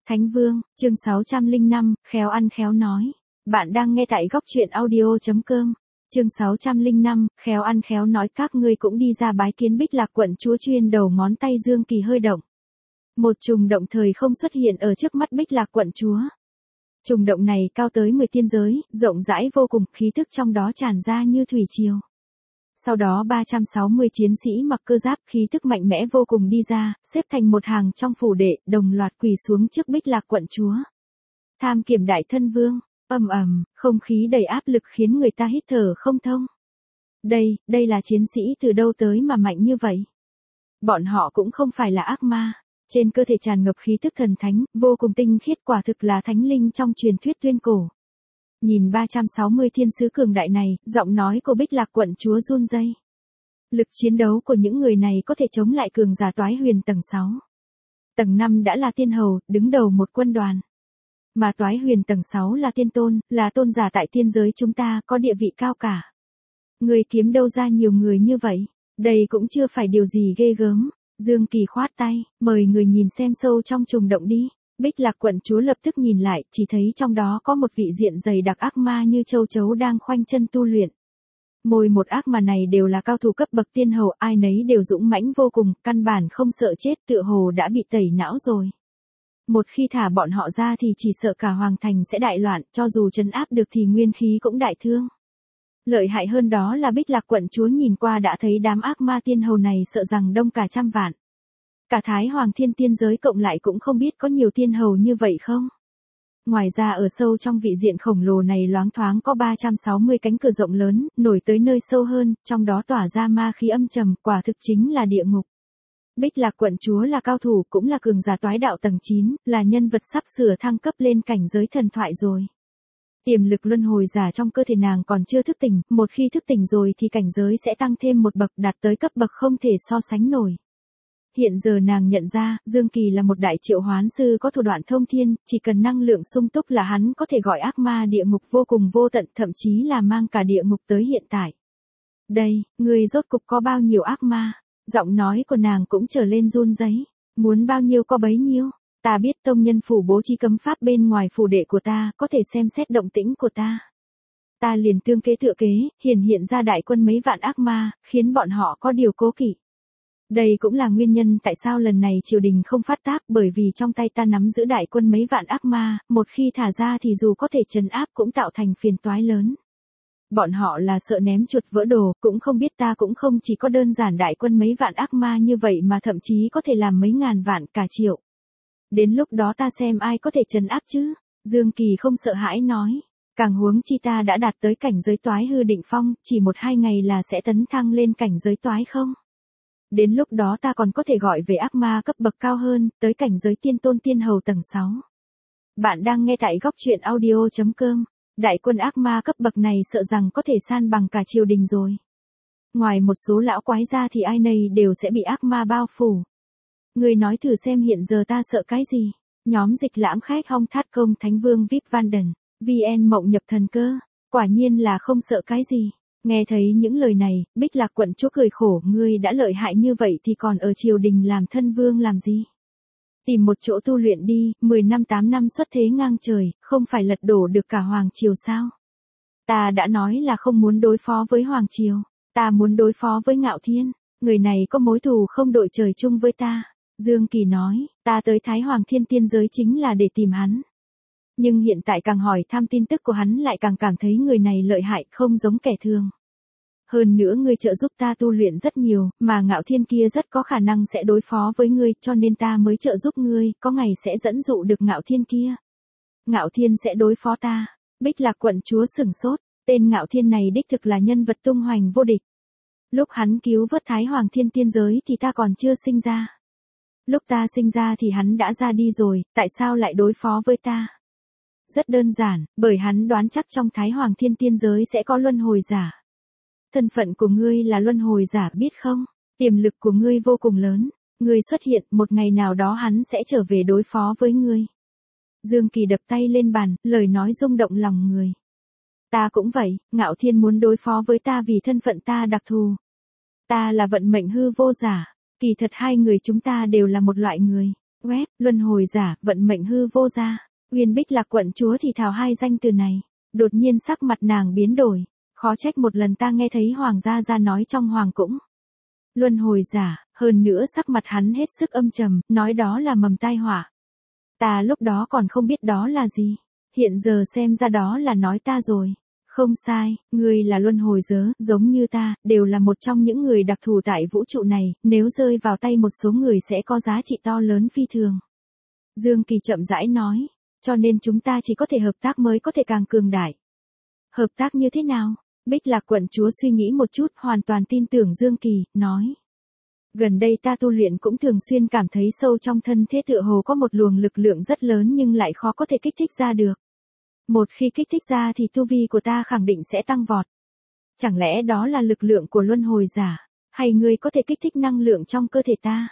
Thánh Vương, chương 605, khéo ăn khéo nói. Bạn đang nghe tại góc truyện audio.com. Chương 605, khéo ăn khéo nói. Các ngươi cũng đi ra bái kiến Bích Lạc quận chúa. Chuyên đầu ngón tay Dương Kỳ hơi động. Một trùng động thời không xuất hiện ở trước mắt Bích Lạc quận chúa. Trùng động này cao tới 10 tiên giới, rộng rãi vô cùng, khí tức trong đó tràn ra như thủy triều. Sau đó 360 chiến sĩ mặc cơ giáp, khí tức mạnh mẽ vô cùng đi ra, xếp thành một hàng trong phủ đệ, đồng loạt quỳ xuống trước Bích Lạc quận chúa. Tham kiểm đại thân vương, ầm ầm, không khí đầy áp lực khiến người ta hít thở không thông. Đây là chiến sĩ từ đâu tới mà mạnh như vậy? Bọn họ cũng không phải là ác ma, trên cơ thể tràn ngập khí tức thần thánh, vô cùng tinh khiết, quả thực là thánh linh trong truyền thuyết tuyên cổ. Nhìn 360 thiên sứ cường đại này, giọng nói của Bích Lạc quận chúa run rẩy. Lực chiến đấu của những người này có thể chống lại cường giả Toái Huyền tầng 6. Tầng 5 đã là tiên hầu, đứng đầu một quân đoàn. Mà Toái Huyền tầng 6 là tiên tôn, là tôn giả tại tiên giới chúng ta, có địa vị cao cả. Người kiếm đâu ra nhiều người như vậy? Đây cũng chưa phải điều gì ghê gớm. Dương Kỳ khoát tay, mời người nhìn xem sâu trong trùng động đi. Bích Lạc quận chúa lập tức nhìn lại, chỉ thấy trong đó có một vị diện dày đặc ác ma như châu chấu đang khoanh chân tu luyện. Mỗi một ác ma này đều là cao thủ cấp bậc tiên hầu, ai nấy đều dũng mãnh vô cùng, căn bản không sợ chết, tựa hồ đã bị tẩy não rồi. Một khi thả bọn họ ra thì chỉ sợ cả hoàng thành sẽ đại loạn, cho dù trấn áp được thì nguyên khí cũng đại thương. Lợi hại hơn đó là Bích Lạc quận chúa nhìn qua đã thấy đám ác ma tiên hầu này sợ rằng đông cả trăm vạn. Cả Thái Hoàng Thiên tiên giới cộng lại cũng không biết có nhiều tiên hầu như vậy không. Ngoài ra ở sâu trong vị diện khổng lồ này loáng thoáng có 360 cánh cửa rộng lớn, nổi tới nơi sâu hơn, trong đó tỏa ra ma khí âm trầm, quả thực chính là địa ngục. Bích Lạc quận chúa là cao thủ, cũng là cường giả toái đạo tầng 9, là nhân vật sắp sửa thăng cấp lên cảnh giới thần thoại rồi. Tiềm lực luân hồi giả trong cơ thể nàng còn chưa thức tỉnh, một khi thức tỉnh rồi thì cảnh giới sẽ tăng thêm một bậc, đạt tới cấp bậc không thể so sánh nổi. Hiện giờ nàng nhận ra, Dương Kỳ là một đại triệu hoán sư có thủ đoạn thông thiên, chỉ cần năng lượng sung túc là hắn có thể gọi ác ma địa ngục vô cùng vô tận, thậm chí là mang cả địa ngục tới hiện tại. Đây, người rốt cục có bao nhiêu ác ma? Giọng nói của nàng cũng trở lên run rẩy. Muốn bao nhiêu có bấy nhiêu. Ta biết tông nhân phủ bố trí cấm pháp bên ngoài phủ đệ của ta, có thể xem xét động tĩnh của ta. Ta liền tương kế tựa kế, hiện ra đại quân mấy vạn ác ma, khiến bọn họ có điều cố kỵ. Đây cũng là nguyên nhân tại sao lần này triều đình không phát tác, bởi vì trong tay ta nắm giữ đại quân mấy vạn ác ma, một khi thả ra thì dù có thể trấn áp cũng tạo thành phiền toái lớn. Bọn họ là sợ ném chuột vỡ đồ, cũng không biết ta cũng không chỉ có đơn giản đại quân mấy vạn ác ma như vậy mà thậm chí có thể làm mấy ngàn vạn cả triệu. Đến lúc đó ta xem ai có thể trấn áp chứ? Dương Kỳ không sợ hãi nói. Càng huống chi ta đã đạt tới cảnh giới toái hư định phong, chỉ 1-2 ngày là sẽ tấn thăng lên cảnh giới toái không? Đến lúc đó ta còn có thể gọi về ác ma cấp bậc cao hơn, tới cảnh giới tiên tôn tiên hầu tầng 6. Bạn đang nghe tại góc truyện audio.com. Đại quân ác ma cấp bậc này sợ rằng có thể san bằng cả triều đình rồi. Ngoài một số lão quái ra thì ai nấy đều sẽ bị ác ma bao phủ. Người nói thử xem hiện giờ ta sợ cái gì? Nhóm Dịch Lãm Khách Hong Thát Công Thánh Vương VIP Vanden, VN Mộng Nhập Thần Cơ. Quả nhiên là không sợ cái gì. Nghe thấy những lời này, Bích Lạc quận chúa cười khổ, ngươi đã lợi hại như vậy thì còn ở triều đình làm thân vương làm gì? Tìm một chỗ tu luyện đi, 10 năm 8 năm xuất thế ngang trời, không phải lật đổ được cả hoàng triều sao? Ta đã nói là không muốn đối phó với hoàng triều, ta muốn đối phó với Ngạo Thiên, người này có mối thù không đội trời chung với ta. Dương Kỳ nói, ta tới Thái Hoàng Thiên tiên giới chính là để tìm hắn. Nhưng hiện tại càng hỏi thăm tin tức của hắn lại càng cảm thấy người này lợi hại, không giống kẻ thường. Hơn nữa ngươi trợ giúp ta tu luyện rất nhiều, mà Ngạo Thiên kia rất có khả năng sẽ đối phó với ngươi, cho nên ta mới trợ giúp ngươi, có ngày sẽ dẫn dụ được Ngạo Thiên kia. Ngạo Thiên sẽ đối phó ta. Bích Lạc quận chúa sửng sốt, tên Ngạo Thiên này đích thực là nhân vật tung hoành vô địch. Lúc hắn cứu vớt Thái Hoàng Thiên tiên giới thì ta còn chưa sinh ra. Lúc ta sinh ra thì hắn đã ra đi rồi, tại sao lại đối phó với ta? Rất đơn giản, bởi hắn đoán chắc trong Thái Hoàng Thiên tiên giới sẽ có luân hồi giả. Thân phận của ngươi là luân hồi giả biết không? Tiềm lực của ngươi vô cùng lớn. Ngươi xuất hiện, một ngày nào đó hắn sẽ trở về đối phó với ngươi. Dương Kỳ đập tay lên bàn, lời nói rung động lòng người. Ta cũng vậy, Ngạo Thiên muốn đối phó với ta vì thân phận ta đặc thù. Ta là vận mệnh hư vô giả. Kỳ thật hai người chúng ta đều là một loại người. Web, luân hồi giả, vận mệnh hư vô gia. Uyên Bích Lạc quận chúa thì thào hai danh từ này. Đột nhiên sắc mặt nàng biến đổi. Khó trách một lần ta nghe thấy Hoàng gia gia nói trong Hoàng cũng. Luân hồi giả, hơn nữa sắc mặt hắn hết sức âm trầm, nói đó là mầm tai họa. Ta lúc đó còn không biết đó là gì. Hiện giờ xem ra đó là nói ta rồi. Không sai, ngươi là luân hồi giới, giống như ta, đều là một trong những người đặc thù tại vũ trụ này, nếu rơi vào tay một số người sẽ có giá trị to lớn phi thường. Dương Kỳ chậm rãi nói, cho nên chúng ta chỉ có thể hợp tác mới có thể càng cường đại. Hợp tác như thế nào? Bích Lạc quận chúa suy nghĩ một chút, hoàn toàn tin tưởng Dương Kỳ, nói. Gần đây ta tu luyện cũng thường xuyên cảm thấy sâu trong thân thế tựa hồ có một luồng lực lượng rất lớn nhưng lại khó có thể kích thích ra được. Một khi kích thích ra thì tu vi của ta khẳng định sẽ tăng vọt. Chẳng lẽ đó là lực lượng của luân hồi giả, hay ngươi có thể kích thích năng lượng trong cơ thể ta?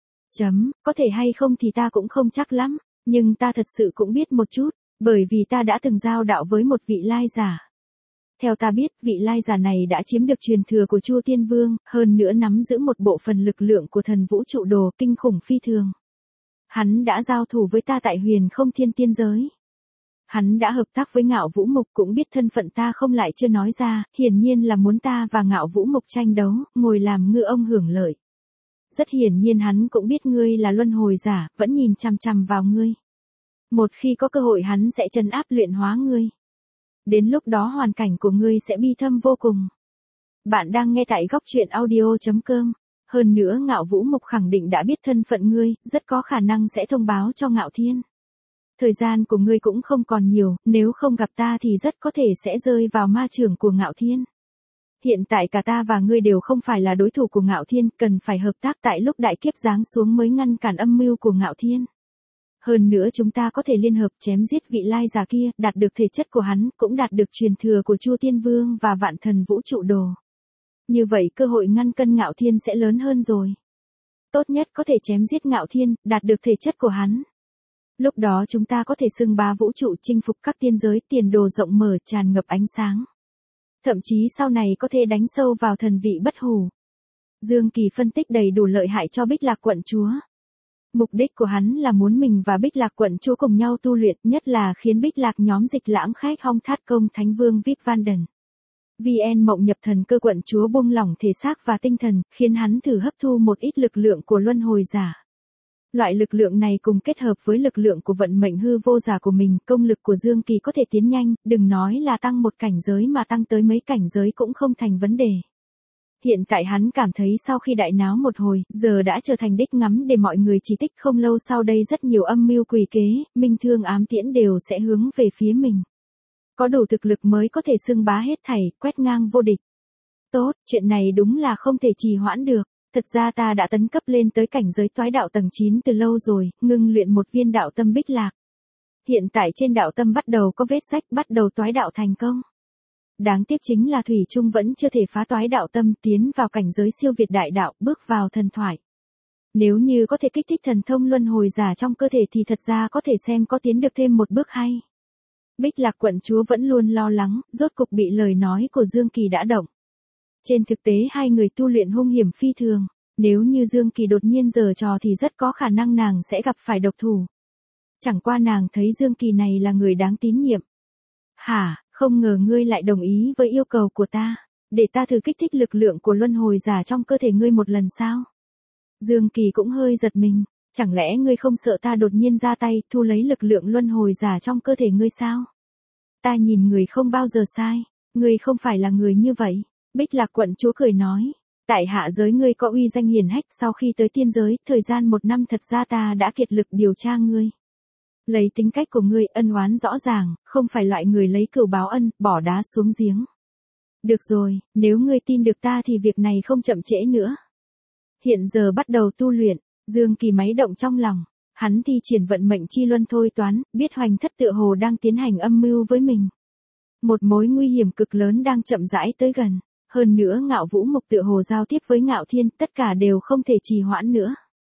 Có thể hay không thì ta cũng không chắc lắm, nhưng ta thật sự cũng biết một chút, bởi vì ta đã từng giao đạo với một vị lai giả. Theo ta biết, vị lai giả này đã chiếm được truyền thừa của Chu Tiên Vương, hơn nữa nắm giữ một bộ phận lực lượng của thần vũ trụ đồ kinh khủng phi thường. Hắn đã giao thủ với ta tại Huyền Không Thiên Tiên giới. Hắn đã hợp tác với Ngạo Vũ Mục, cũng biết thân phận ta không lại chưa nói ra, hiển nhiên là muốn ta và Ngạo Vũ Mục tranh đấu, ngồi làm ngư ông hưởng lợi. Rất hiển nhiên hắn cũng biết ngươi là luân hồi giả, vẫn nhìn chằm chằm vào ngươi. Một khi có cơ hội hắn sẽ trấn áp luyện hóa ngươi. Đến lúc đó hoàn cảnh của ngươi sẽ bi thâm vô cùng. Bạn đang nghe tại góc truyện audio.com. Hơn nữa Ngạo Vũ Mục khẳng định đã biết thân phận ngươi, rất có khả năng sẽ thông báo cho Ngạo Thiên. Thời gian của ngươi cũng không còn nhiều, nếu không gặp ta thì rất có thể sẽ rơi vào ma chưởng của Ngạo Thiên. Hiện tại cả ta và ngươi đều không phải là đối thủ của Ngạo Thiên, cần phải hợp tác tại lúc đại kiếp giáng xuống mới ngăn cản âm mưu của Ngạo Thiên. Hơn nữa chúng ta có thể liên hợp chém giết vị lai giả kia, đạt được thể chất của hắn, cũng đạt được truyền thừa của Chu Tiên Vương và vạn thần vũ trụ đồ. Như vậy cơ hội ngăn cân Ngạo Thiên sẽ lớn hơn rồi. Tốt nhất có thể chém giết Ngạo Thiên, đạt được thể chất của hắn. Lúc đó chúng ta có thể xưng bá vũ trụ, chinh phục các tiên giới, tiền đồ rộng mở, tràn ngập ánh sáng. Thậm chí sau này có thể đánh sâu vào thần vị bất hủ. Dương Kỳ phân tích đầy đủ lợi hại cho Bích Lạc quận chúa. Mục đích của hắn là muốn mình và Bích Lạc quận chúa cùng nhau tu luyện, nhất là khiến Bích Lạc nhóm Dịch Lãng Khách Hong Thát Công Thánh Vương Vip Vanden. VN Mộng Nhập Thần Cơ quận chúa buông lỏng thể xác và tinh thần, khiến hắn thử hấp thu một ít lực lượng của luân hồi giả. Loại lực lượng này cùng kết hợp với lực lượng của vận mệnh hư vô giả của mình, công lực của Dương Kỳ có thể tiến nhanh, đừng nói là tăng một cảnh giới mà tăng tới mấy cảnh giới cũng không thành vấn đề. Hiện tại hắn cảm thấy sau khi đại náo một hồi, giờ đã trở thành đích ngắm để mọi người chỉ tích, không lâu sau đây rất nhiều âm mưu quỷ kế, minh thương ám tiễn đều sẽ hướng về phía mình. Có đủ thực lực mới có thể xưng bá hết thảy, quét ngang vô địch. Tốt, chuyện này đúng là không thể trì hoãn được. Thật ra ta đã tấn cấp lên tới cảnh giới toái đạo tầng 9 từ lâu rồi, ngưng luyện một viên đạo tâm Bích Lạc. Hiện tại trên đạo tâm bắt đầu có vết rách, bắt đầu toái đạo thành công. Đáng tiếc chính là thủy chung vẫn chưa thể phá toái đạo tâm, tiến vào cảnh giới siêu việt đại đạo, bước vào thần thoại. Nếu như có thể kích thích thần thông luân hồi giả trong cơ thể thì thật ra có thể xem có tiến được thêm một bước hay. Bích Lạc quận chúa vẫn luôn lo lắng, rốt cục bị lời nói của Dương Kỳ đã động. Trên thực tế hai người tu luyện hung hiểm phi thường, nếu như Dương Kỳ đột nhiên giở trò thì rất có khả năng nàng sẽ gặp phải độc thủ. Chẳng qua nàng thấy Dương Kỳ này là người đáng tín nhiệm. Hả, không ngờ ngươi lại đồng ý với yêu cầu của ta, để ta thử kích thích lực lượng của luân hồi giả trong cơ thể ngươi một lần sao? Dương Kỳ cũng hơi giật mình, chẳng lẽ ngươi không sợ ta đột nhiên ra tay thu lấy lực lượng luân hồi giả trong cơ thể ngươi sao? Ta nhìn người không bao giờ sai, ngươi không phải là người như vậy. Bích Lạc quận chúa cười nói, tại hạ giới ngươi có uy danh hiển hách, sau khi tới tiên giới, thời gian 1 năm thật ra ta đã kiệt lực điều tra ngươi. Lấy tính cách của ngươi, ân oán rõ ràng, không phải loại người lấy cừu báo ân, bỏ đá xuống giếng. Được rồi, nếu ngươi tin được ta thì việc này không chậm trễ nữa. Hiện giờ bắt đầu tu luyện, Dương Kỳ máy động trong lòng, hắn thi triển vận mệnh chi luân thôi toán, biết Hoành Thất tựa hồ đang tiến hành âm mưu với mình. Một mối nguy hiểm cực lớn đang chậm rãi tới gần. Hơn nữa Ngạo Vũ Mục tựa hồ giao tiếp với Ngạo Thiên, tất cả đều không thể trì hoãn nữa.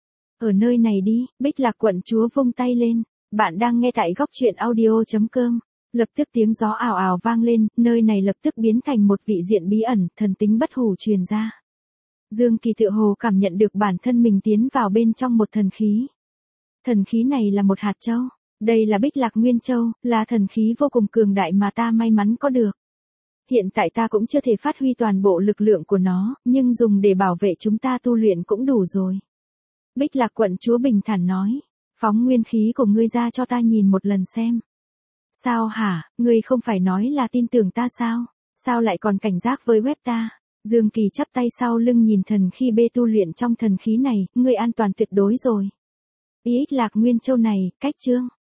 Ở nơi này đi, Bích Lạc quận chúa vung tay lên, bạn đang nghe tại góc truyện audio.com. Lập tức tiếng gió ào ào vang lên, nơi này lập tức biến thành một vị diện bí ẩn, thần tính bất hủ truyền ra. Dương Kỳ tựa hồ cảm nhận được bản thân mình tiến vào bên trong một thần khí. Thần khí này là một hạt châu. Đây là Bích Lạc Nguyên Châu, là thần khí vô cùng cường đại mà ta may mắn có được. Hiện tại ta cũng chưa thể phát huy toàn bộ lực lượng của nó, nhưng dùng để bảo vệ chúng ta tu luyện cũng đủ rồi. Bích Lạc quận chúa bình thản nói. Phóng nguyên khí của ngươi ra cho ta nhìn một lần xem. Sao hả, ngươi không phải nói là tin tưởng ta sao? Sao lại còn cảnh giác với web ta? Dương Kỳ chắp tay sau lưng nhìn thần khí bê tu luyện trong thần khí này, ngươi an toàn tuyệt đối rồi. Bích Lạc Nguyên Châu này, cách chương.